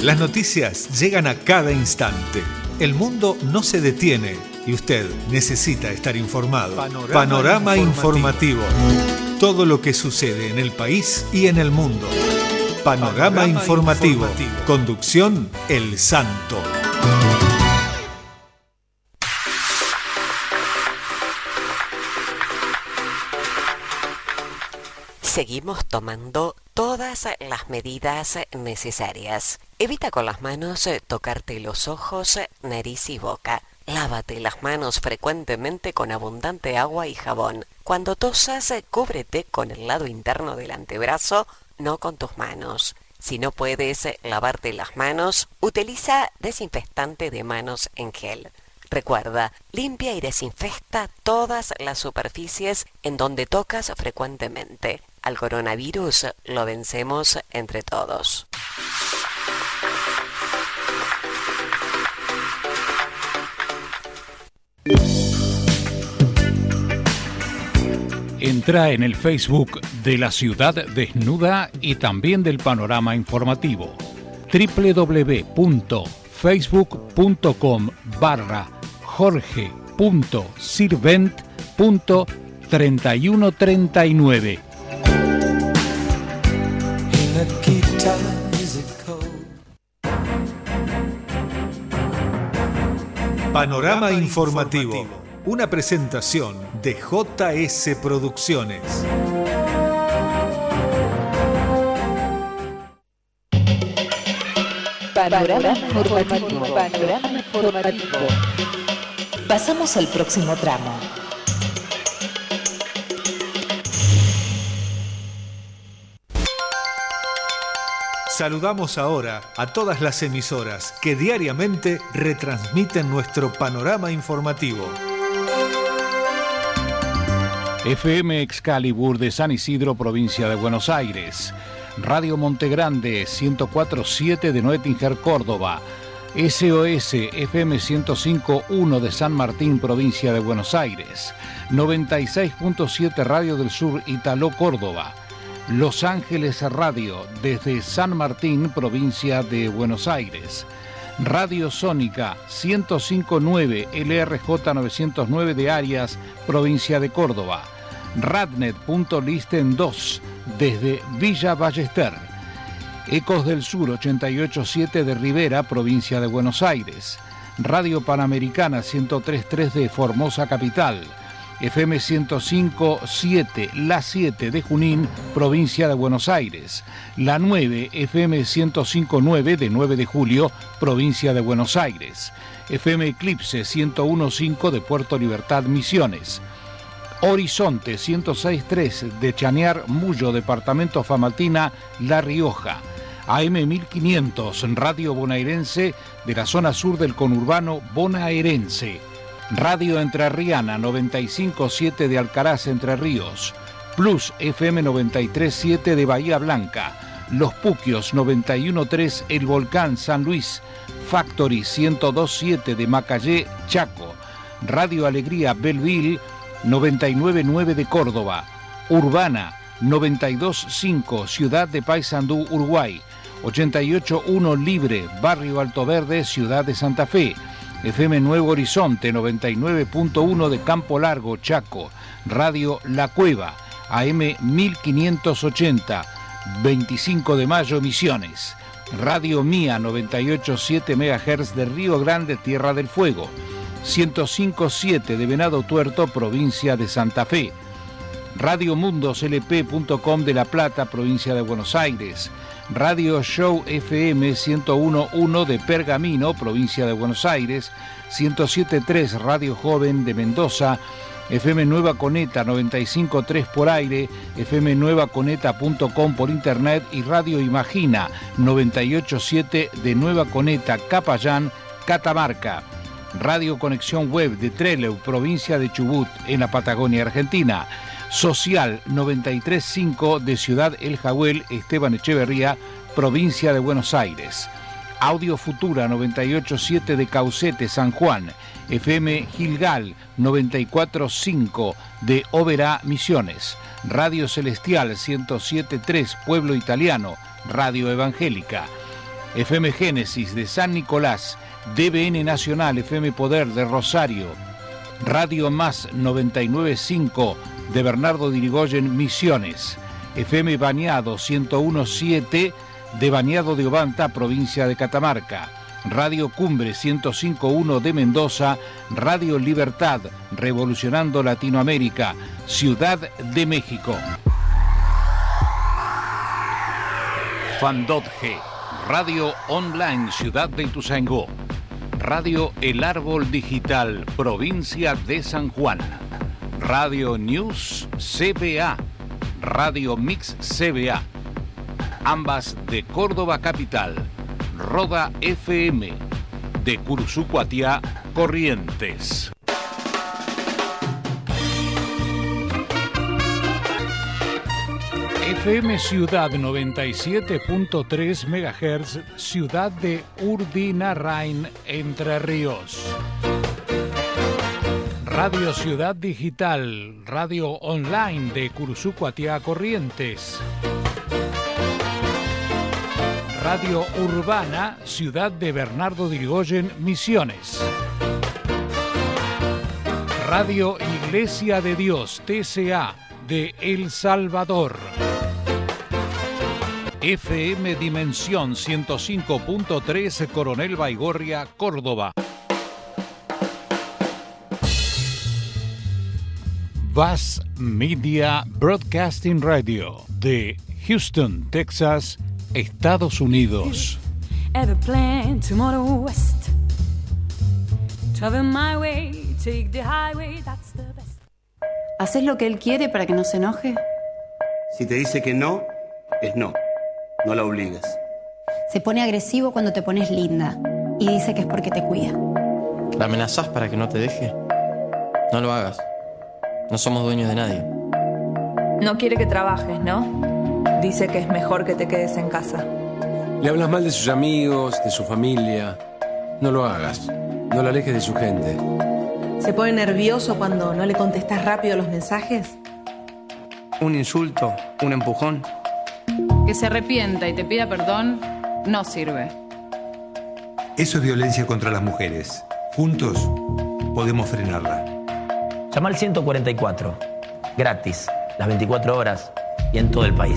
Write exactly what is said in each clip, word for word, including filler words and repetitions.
Las noticias llegan a cada instante. El mundo no se detiene y usted necesita estar informado. Panorama, Panorama informativo. informativo. Todo lo que sucede en el país y en el mundo. Panorama, Panorama informativo. informativo. Conducción El Santo. Seguimos tomando todas las medidas necesarias. Evita con las manos tocarte los ojos, nariz y boca. Lávate las manos frecuentemente con abundante agua y jabón. Cuando tosas, cúbrete con el lado interno del antebrazo, no con tus manos. Si no puedes lavarte las manos, utiliza desinfectante de manos en gel. Recuerda, limpia y desinfecta todas las superficies en donde tocas frecuentemente. Al coronavirus lo vencemos entre todos. Entra en el Facebook de La Ciudad Desnuda y también del Panorama Informativo. doble u doble u doble u punto facebook punto com barra jorge punto sirvent punto treinta y uno treinta y nueve. Panorama informativo. Una presentación de J S Producciones. Panorama informativo. Panorama informativo. Pasamos al próximo tramo. Saludamos ahora a todas las emisoras que diariamente retransmiten nuestro panorama informativo. F M Excalibur de San Isidro, provincia de Buenos Aires. Radio Montegrande ciento cuatro punto siete de Noetinger, Córdoba. S O S F M ciento cinco punto uno de San Martín, provincia de Buenos Aires. noventa y seis punto siete Radio del Sur, Italó, Córdoba. Los Ángeles Radio desde San Martín, provincia de Buenos Aires. Radio Sónica ciento cinco punto nueve L R J novecientos nueve de Arias, provincia de Córdoba. Radnet.listen dos desde Villa Ballester. Ecos del Sur ochenta y ocho punto siete de Rivera, provincia de Buenos Aires. Radio Panamericana ciento tres punto tres de Formosa Capital. F M ciento cinco punto siete La siete de Junín, provincia de Buenos Aires. La nueve F M ciento cinco punto nueve de nueve de Julio, provincia de Buenos Aires. F M Eclipse ciento uno punto cinco de Puerto Libertad, Misiones. Horizonte ciento seis punto tres de Chañar, Mullo, departamento Famatina, La Rioja. A M mil quinientos, Radio Bonaerense de la zona sur del conurbano bonaerense. Radio Entrerriana noventa y cinco punto siete de Alcaraz, Entre Ríos. Plus F M noventa y tres punto siete de Bahía Blanca. Los Puquios noventa y uno punto tres El Volcán, San Luis. Factory ciento dos punto siete de Macayé, Chaco. Radio Alegría Belleville noventa y nueve punto nueve de Córdoba. Urbana noventa y dos punto cinco Ciudad de Paysandú, Uruguay. ochenta y ocho punto uno Libre, Barrio Alto Verde, Ciudad de Santa Fe. F M Nuevo Horizonte noventa y nueve punto uno de Campo Largo, Chaco. Radio La Cueva, A M mil quinientos ochenta, veinticinco de mayo, Misiones. Radio Mía noventa y ocho punto siete megahertz de Río Grande, Tierra del Fuego. ciento cinco punto siete de Venado Tuerto, provincia de Santa Fe. Radio Mundos L P punto com de La Plata, provincia de Buenos Aires. Radio Show F M ciento uno punto uno de Pergamino, provincia de Buenos Aires. ciento siete punto tres Radio Joven de Mendoza. F M Nueva Coneta noventa y cinco punto tres por aire, F M nueva coneta punto com por internet y Radio Imagina noventa y ocho punto siete de Nueva Coneta, Capayán, Catamarca. Radio Conexión Web de Trelew, provincia de Chubut, en la Patagonia Argentina. Social noventa y tres punto cinco de Ciudad El Jagüel, Esteban Echeverría, provincia de Buenos Aires. Audio Futura noventa y ocho punto siete de Caucete, San Juan. F M Gilgal noventa y cuatro punto cinco de Oberá, Misiones. Radio Celestial ciento siete punto tres Pueblo Italiano, Radio Evangélica. F M Génesis de San Nicolás, D B N Nacional, F M Poder de Rosario, Radio Más noventa y nueve punto cinco de Bernardo de Irigoyen, Misiones, F M Bañado ciento uno punto siete de Bañado de Obanta, provincia de Catamarca, Radio Cumbre ciento cinco punto uno de Mendoza, Radio Libertad, revolucionando Latinoamérica, Ciudad de México. Fandot G, Radio Online Ciudad de Ituzaingó, Radio El Árbol Digital, provincia de San Juan, Radio News C B A, Radio Mix C B A, ambas de Córdoba Capital, Roda F M, de Curuzú-Cuatiá, Corrientes. F M Ciudad noventa y siete punto tres megahertz, Ciudad de Urdinarrain, Entre Ríos. Radio Ciudad Digital, radio online de Curuzú-Cuatiá, Corrientes. Radio Urbana, Ciudad de Bernardo de Irigoyen, Misiones. Radio Iglesia de Dios, T C A, de El Salvador. F M Dimensión ciento cinco punto tres, Coronel Baigorria, Córdoba. Vaz Media Broadcasting Radio, de Houston, Texas, Estados Unidos. ¿Haces lo que él quiere para que no se enoje? Si te dice que no, es no. No la obligues. Se pone agresivo cuando te pones linda y dice que es porque te cuida. ¿La amenazás para que no te deje? No lo hagas. No somos dueños de nadie. No quiere que trabajes, ¿no? Dice que es mejor que te quedes en casa. Le hablas mal de sus amigos, de su familia. No lo hagas. No la alejes de su gente. ¿Se pone nervioso cuando no le contestas rápido los mensajes? Un insulto, un empujón. Que se arrepienta y te pida perdón no sirve. Eso es violencia contra las mujeres. Juntos podemos frenarla. Llama al ciento cuarenta y cuatro, gratis, las veinticuatro horas y en todo el país.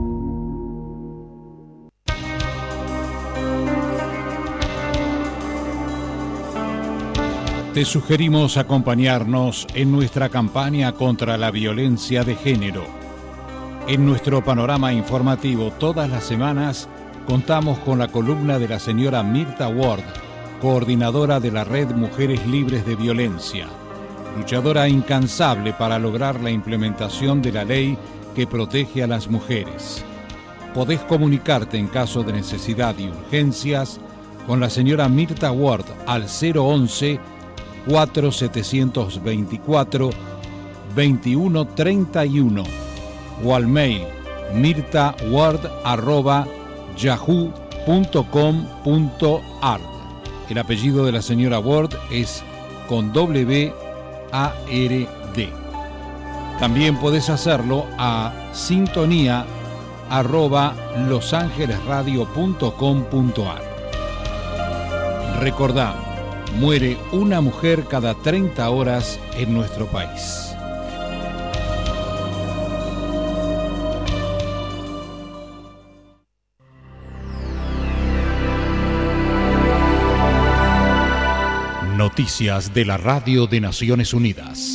Te sugerimos acompañarnos en nuestra campaña contra la violencia de género. En nuestro panorama informativo todas las semanas contamos con la columna de la señora Mirta Ward, coordinadora de la Red Mujeres Libres de Violencia, luchadora incansable para lograr la implementación de la ley que protege a las mujeres. Podés comunicarte en caso de necesidad y urgencias con la señora Mirta Ward al cero once, cuatro setecientos veinticuatro, veintiuno treinta y uno o al mail mirtaward arroba yahoo punto com punto ar. El apellido de la señora Ward es con W A R D. También podés hacerlo a sintonía arroba losangelesradio punto com punto ar. Recordá, muere una mujer cada treinta horas en nuestro país. Noticias de la Radio de Naciones Unidas.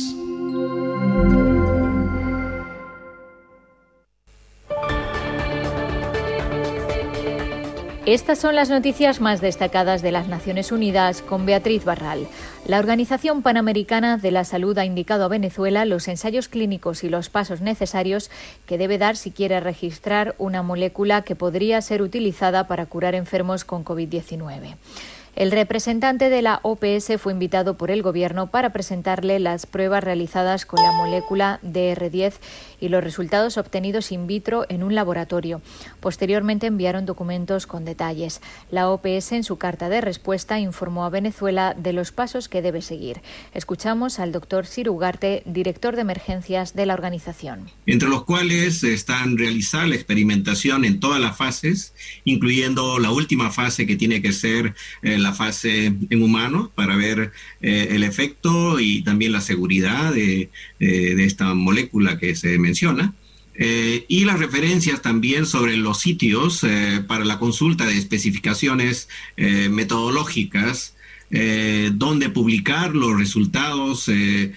Estas son las noticias más destacadas de las Naciones Unidas con Beatriz Barral. La Organización Panamericana de la Salud ha indicado a Venezuela los ensayos clínicos y los pasos necesarios que debe dar si quiere registrar una molécula que podría ser utilizada para curar enfermos con COVID diecinueve. El representante de la O P S fue invitado por el Gobierno para presentarle las pruebas realizadas con la molécula D R diez y los resultados obtenidos in vitro en un laboratorio. Posteriormente enviaron documentos con detalles. La O P S en su carta de respuesta informó a Venezuela de los pasos que debe seguir. Escuchamos al doctor Ciro Ugarte, director de emergencias de la organización. Entre los cuales están realizar la experimentación en todas las fases, incluyendo la última fase que tiene que ser eh, la fase en humanos para ver eh, el efecto y también la seguridad de, eh, de esta molécula que se menciona. Eh, y las referencias también sobre los sitios eh, para la consulta de especificaciones eh, metodológicas, eh, donde publicar los resultados eh,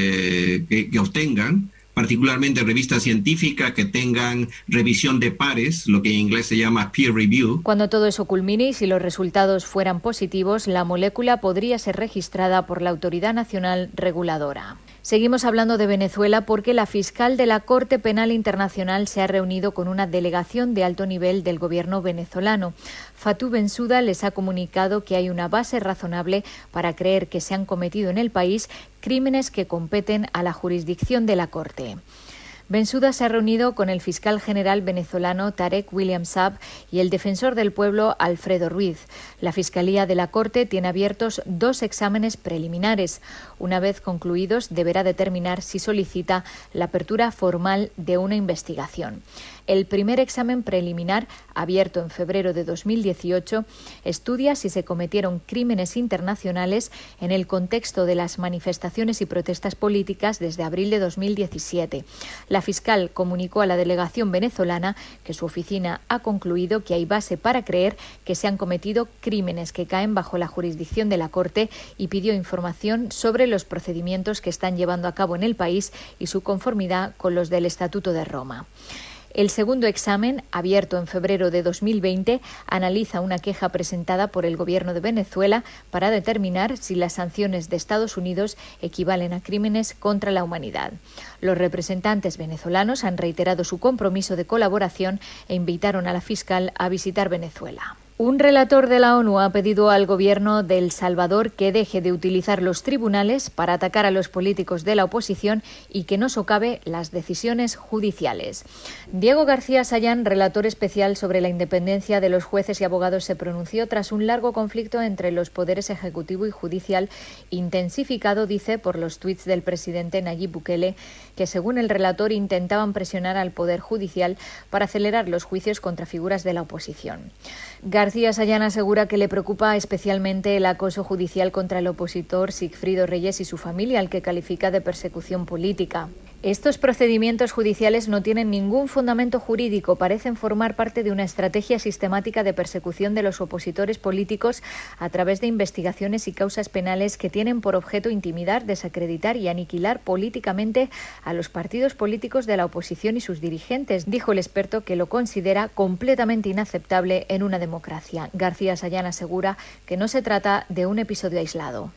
eh, que, que obtengan, particularmente revistas científicas que tengan revisión de pares, lo que en inglés se llama peer review. Cuando todo eso culmine y si los resultados fueran positivos, la molécula podría ser registrada por la Autoridad Nacional Reguladora. Seguimos hablando de Venezuela porque la fiscal de la Corte Penal Internacional se ha reunido con una delegación de alto nivel del gobierno venezolano. Fatou Bensouda les ha comunicado que hay una base razonable para creer que se han cometido en el país crímenes que competen a la jurisdicción de la Corte. Bensouda se ha reunido con el fiscal general venezolano Tarek William Saab y el defensor del pueblo Alfredo Ruiz. La Fiscalía de la Corte tiene abiertos dos exámenes preliminares. Una vez concluidos, deberá determinar si solicita la apertura formal de una investigación. El primer examen preliminar, abierto en febrero de dos mil dieciocho, estudia si se cometieron crímenes internacionales en el contexto de las manifestaciones y protestas políticas desde abril de dos mil diecisiete. La fiscal comunicó a la delegación venezolana que su oficina ha concluido que hay base para creer que se han cometido crímenes que caen bajo la jurisdicción de la Corte y pidió información sobre los procedimientos que están llevando a cabo en el país y su conformidad con los del Estatuto de Roma. El segundo examen, abierto en febrero de dos mil veinte, analiza una queja presentada por el Gobierno de Venezuela para determinar si las sanciones de Estados Unidos equivalen a crímenes contra la humanidad. Los representantes venezolanos han reiterado su compromiso de colaboración e invitaron a la fiscal a visitar Venezuela. Un relator de la ONU ha pedido al gobierno de El Salvador que deje de utilizar los tribunales para atacar a los políticos de la oposición y que no socave las decisiones judiciales. Diego García Sayán, relator especial sobre la independencia de los jueces y abogados, se pronunció tras un largo conflicto entre los poderes ejecutivo y judicial, intensificado, dice, por los tuits del presidente Nayib Bukele, que según el relator intentaban presionar al poder judicial para acelerar los juicios contra figuras de la oposición. García Sayán asegura que le preocupa especialmente el acoso judicial contra el opositor Sigfrido Reyes y su familia, al que califica de persecución política. Estos procedimientos judiciales no tienen ningún fundamento jurídico, parecen formar parte de una estrategia sistemática de persecución de los opositores políticos a través de investigaciones y causas penales que tienen por objeto intimidar, desacreditar y aniquilar políticamente a los partidos políticos de la oposición y sus dirigentes, dijo el experto, que lo considera completamente inaceptable en una democracia. García Sayán asegura que no se trata de un episodio aislado.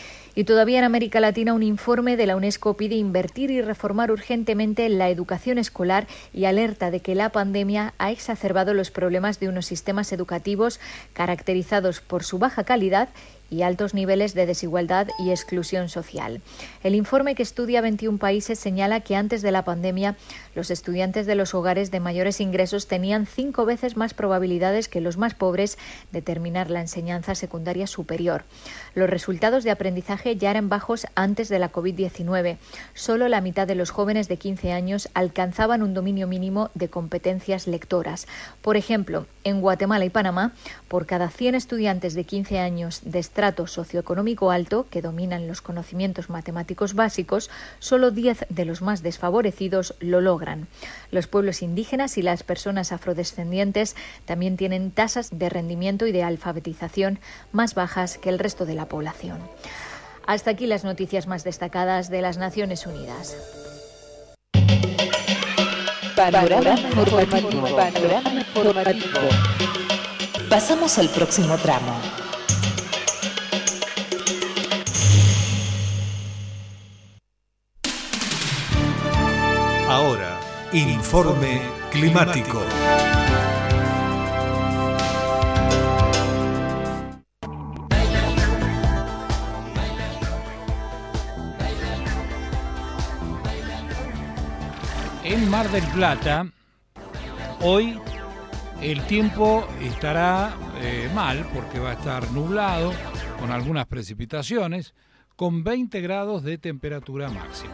Y todavía en América Latina, un informe de la UNESCO pide invertir y reformar urgentemente la educación escolar y alerta de que la pandemia ha exacerbado los problemas de unos sistemas educativos caracterizados por su baja calidad y altos niveles de desigualdad y exclusión social. El informe, que estudia veintiún países, señala que antes de la pandemia los estudiantes de los hogares de mayores ingresos tenían cinco veces más probabilidades que los más pobres de terminar la enseñanza secundaria superior. Los resultados de aprendizaje ya eran bajos antes de la covid diecinueve. Solo la mitad de los jóvenes de quince años alcanzaban un dominio mínimo de competencias lectoras. Por ejemplo, en Guatemala y Panamá, por cada cien estudiantes de quince años de estrato socioeconómico alto que dominan los conocimientos matemáticos básicos, solo diez de los más desfavorecidos lo logran. Los pueblos indígenas y las personas afrodescendientes también tienen tasas de rendimiento y de alfabetización más bajas que el resto de la población. Hasta aquí las noticias más destacadas de las Naciones Unidas. Panorama informativo. Panorama informativo. Pasamos al próximo tramo. Ahora, informe climático. En Mar del Plata, hoy el tiempo estará eh, mal porque va a estar nublado con algunas precipitaciones, con veinte grados de temperatura máxima.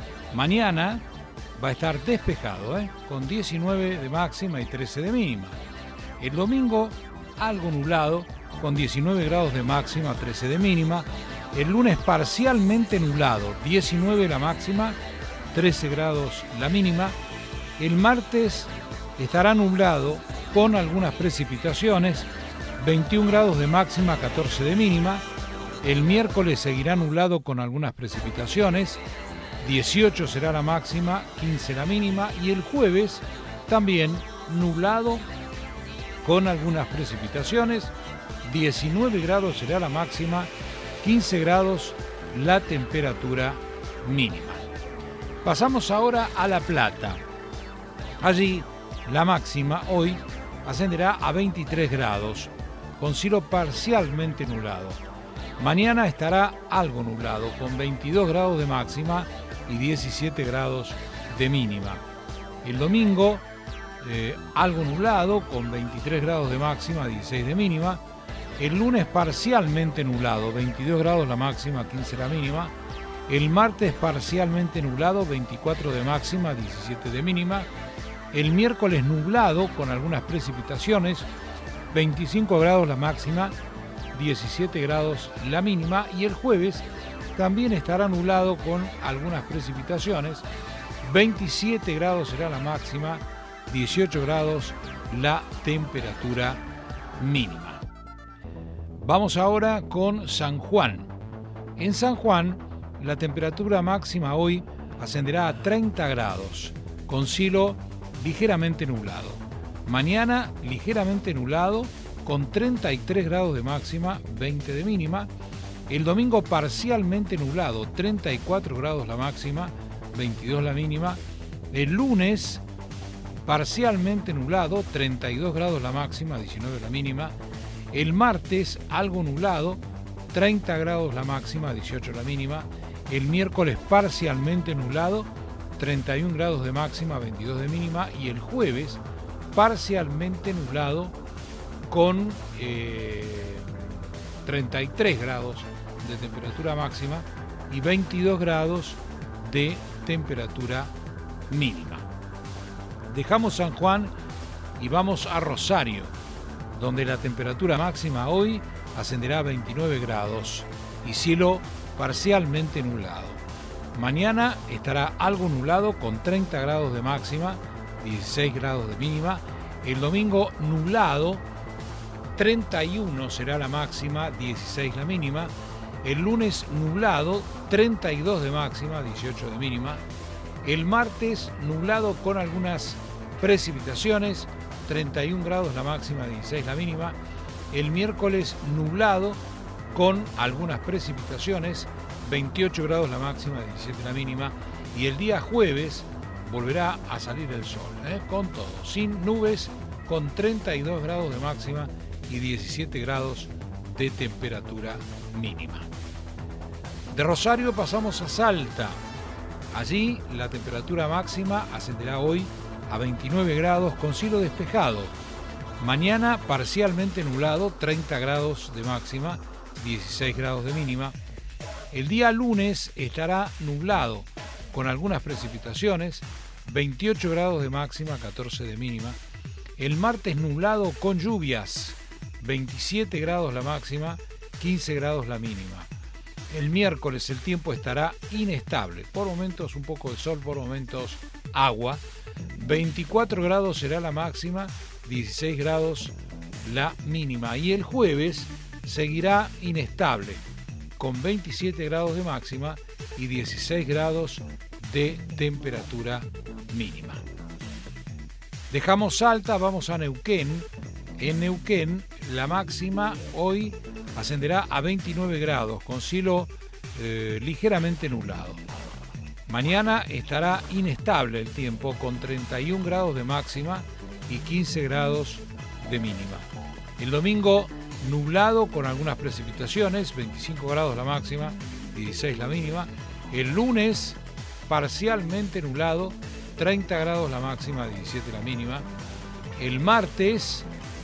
Mañana va a estar despejado, ¿eh? con diecinueve de máxima y trece de mínima. El domingo algo nublado, con diecinueve grados de máxima, trece de mínima. El lunes parcialmente nublado, diecinueve la máxima, trece grados la mínima. El martes estará nublado con algunas precipitaciones, veintiún grados de máxima, catorce de mínima. El miércoles seguirá nublado con algunas precipitaciones, dieciocho será la máxima, quince la mínima. Y el jueves también nublado con algunas precipitaciones, diecinueve grados será la máxima, quince grados la temperatura mínima. Pasamos ahora a La Plata. Allí la máxima hoy ascenderá a veintitrés grados, con cielo parcialmente nublado. Mañana estará algo nublado, con veintidós grados de máxima y diecisiete grados de mínima. El domingo, eh, algo nublado, con veintitrés grados de máxima, dieciséis de mínima. El lunes parcialmente nublado, veintidós grados la máxima, quince la mínima. El martes parcialmente nublado, veinticuatro de máxima, diecisiete de mínima. El miércoles nublado con algunas precipitaciones, veinticinco grados la máxima, diecisiete grados la mínima. Y el jueves también estará nublado con algunas precipitaciones, veintisiete grados será la máxima, dieciocho grados la temperatura mínima. Vamos ahora con San Juan. En San Juan la temperatura máxima hoy ascenderá a treinta grados, con cielo ligeramente nublado. Mañana ligeramente nublado, con treinta y tres grados de máxima, veinte de mínima. El domingo parcialmente nublado, treinta y cuatro grados la máxima, veintidós la mínima. El lunes parcialmente nublado, treinta y dos grados la máxima, diecinueve la mínima. El martes algo nublado, treinta grados la máxima, dieciocho la mínima. El miércoles parcialmente nublado, treinta y un grados de máxima, veintidós de mínima. Y el jueves parcialmente nublado con eh, treinta y tres grados de temperatura máxima y veintidós grados de temperatura mínima. Dejamos San Juan y vamos a Rosario, donde la temperatura máxima hoy ascenderá a veintinueve grados y cielo parcialmente nublado. Mañana estará algo nublado con treinta grados de máxima, dieciséis grados de mínima. El domingo nublado, treinta y uno será la máxima, dieciséis la mínima. El lunes nublado, treinta y dos de máxima, dieciocho de mínima. El martes nublado con algunas precipitaciones, treinta y un grados la máxima, dieciséis la mínima. El miércoles nublado con algunas precipitaciones, veintiocho grados la máxima, diecisiete la mínima. Y el día jueves volverá a salir el sol, ¿eh? con todo, sin nubes, con treinta y dos grados de máxima y diecisiete grados de temperatura mínima. De Rosario pasamos a Salta. Allí la temperatura máxima ascenderá hoy a veintinueve grados con cielo despejado. Mañana parcialmente nublado, treinta grados de máxima, dieciséis grados de mínima. El día lunes estará nublado con algunas precipitaciones, veintiocho grados de máxima, catorce de mínima. El martes nublado con lluvias, veintisiete grados la máxima, quince grados la mínima. El miércoles el tiempo estará inestable, por momentos un poco de sol, por momentos agua. veinticuatro grados será la máxima, dieciséis grados la mínima. Y el jueves seguirá inestable, con veintisiete grados de máxima y dieciséis grados de temperatura mínima. Dejamos Salta, vamos a Neuquén. En Neuquén la máxima hoy ascenderá a veintinueve grados con cielo eh, ligeramente nublado. Mañana estará inestable el tiempo con treinta y un grados de máxima y quince grados de mínima. El domingo nublado con algunas precipitaciones, veinticinco grados la máxima, dieciséis la mínima. El lunes parcialmente nublado, treinta grados la máxima, diecisiete la mínima. El martes,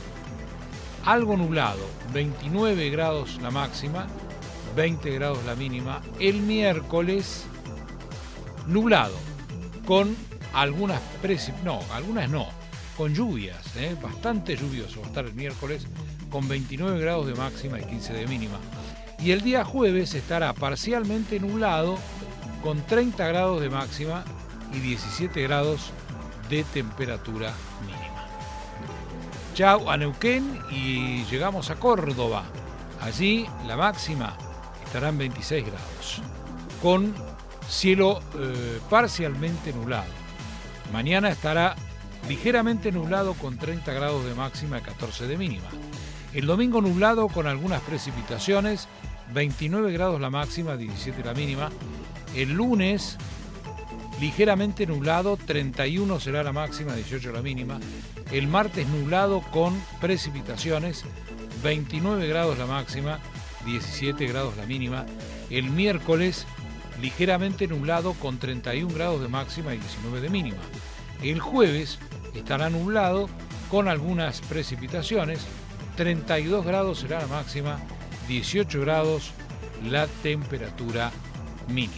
algo nublado, veintinueve grados la máxima, veinte grados la mínima. El miércoles, nublado, con algunas precipitaciones, no, algunas no, con lluvias, ¿eh? Bastante lluvioso va a estar el miércoles, con veintinueve grados de máxima y quince de mínima. Y el día jueves estará parcialmente nublado, con treinta grados de máxima y diecisiete grados de temperatura mínima. Chau a Neuquén y llegamos a Córdoba. Allí la máxima estará en veintiséis grados, con cielo eh, parcialmente nublado. Mañana estará ligeramente nublado con treinta grados de máxima y catorce de mínima. El domingo nublado con algunas precipitaciones, veintinueve grados la máxima, diecisiete la mínima. El lunes ligeramente nublado, treinta y uno será la máxima, dieciocho la mínima. El martes nublado con precipitaciones, veintinueve grados la máxima, diecisiete grados la mínima. El miércoles ligeramente nublado con treinta y un grados de máxima y diecinueve de mínima. El jueves estará nublado con algunas precipitaciones, treinta y dos grados será la máxima, dieciocho grados la temperatura mínima.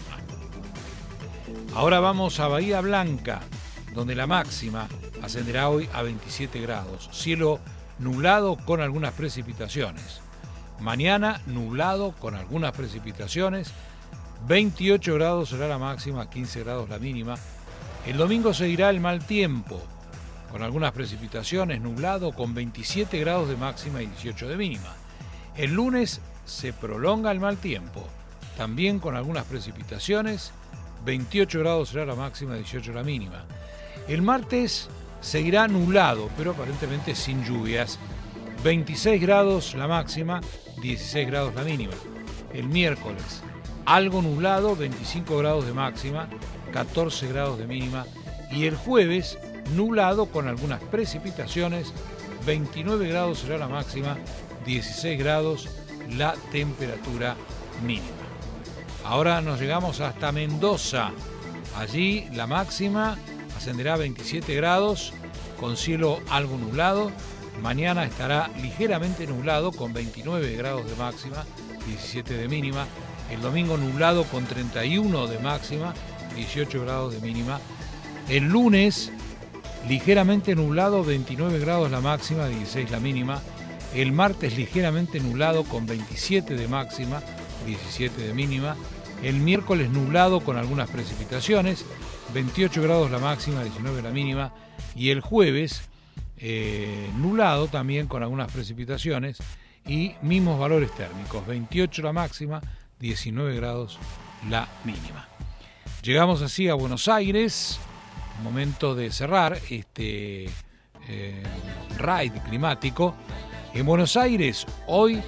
Ahora vamos a Bahía Blanca, donde la máxima ascenderá hoy a veintisiete grados. Cielo nublado con algunas precipitaciones. Mañana nublado con algunas precipitaciones. veintiocho grados será la máxima, quince grados la mínima. El domingo seguirá el mal tiempo, con algunas precipitaciones, nublado con veintisiete grados de máxima y dieciocho de mínima. El lunes se prolonga el mal tiempo, también con algunas precipitaciones, veintiocho grados será la máxima, dieciocho la mínima. El martes seguirá nublado, pero aparentemente sin lluvias, veintiséis grados la máxima, dieciséis grados la mínima. El miércoles, algo nublado, veinticinco grados de máxima, catorce grados de mínima. Y el jueves, nublado con algunas precipitaciones, veintinueve grados será la máxima, dieciséis grados la temperatura mínima. Ahora nos llegamos hasta Mendoza. Allí la máxima ascenderá a veintisiete grados con cielo algo nublado. Mañana estará ligeramente nublado con veintinueve grados de máxima, diecisiete de mínima. El domingo nublado con treinta y uno de máxima, dieciocho grados de mínima. El lunes ligeramente nublado, veintinueve grados la máxima, dieciséis la mínima. El martes ligeramente nublado con veintisiete de máxima, diecisiete de mínima. El miércoles nublado con algunas precipitaciones, veintiocho grados la máxima, diecinueve la mínima. Y el jueves eh, nublado también con algunas precipitaciones y mismos valores térmicos, veintiocho la máxima, diecinueve grados la mínima. Llegamos así a Buenos Aires, momento de cerrar este eh, raid climático. En Buenos Aires hoy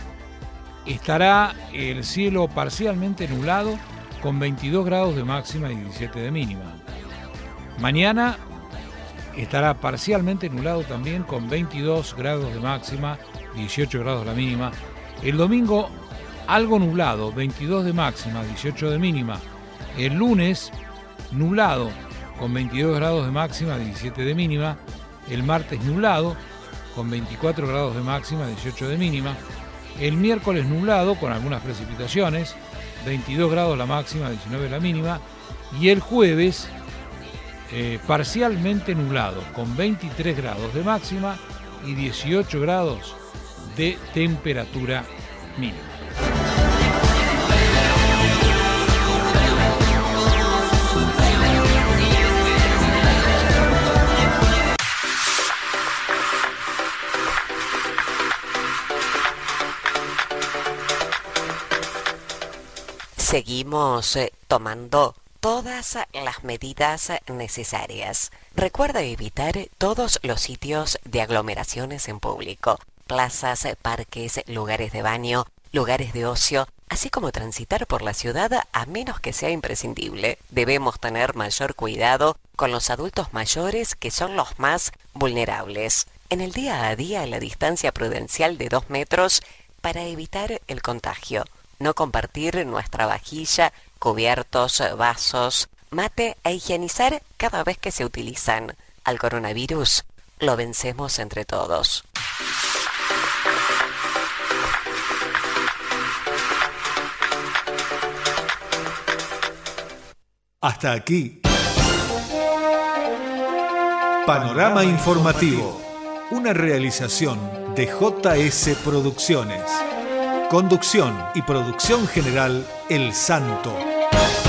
estará el cielo parcialmente nublado con veintidós grados de máxima y diecisiete de mínima. Mañana estará parcialmente nublado también con veintidós grados de máxima, dieciocho grados la mínima. El domingo algo nublado, veintidós de máxima, dieciocho de mínima. El lunes nublado con veintidós grados de máxima, diecisiete de mínima. El martes nublado con veinticuatro grados de máxima, dieciocho de mínima. El miércoles nublado con algunas precipitaciones, veintidós grados la máxima, diecinueve la mínima. Y el jueves eh, parcialmente nublado con veintitrés grados de máxima y dieciocho grados de temperatura mínima. Seguimos eh, tomando todas las medidas necesarias. Recuerda evitar todos los sitios de aglomeraciones en público, plazas, parques, lugares de baño, lugares de ocio, así como transitar por la ciudad a menos que sea imprescindible. Debemos tener mayor cuidado con los adultos mayores, que son los más vulnerables. En el día a día, la distancia prudencial de dos metros para evitar el contagio. No compartir nuestra vajilla, cubiertos, vasos, mate e higienizar cada vez que se utilizan. Al coronavirus lo vencemos entre todos. Hasta aquí. Panorama Informativo. Una realización de J S Producciones. Conducción y producción general El Santo.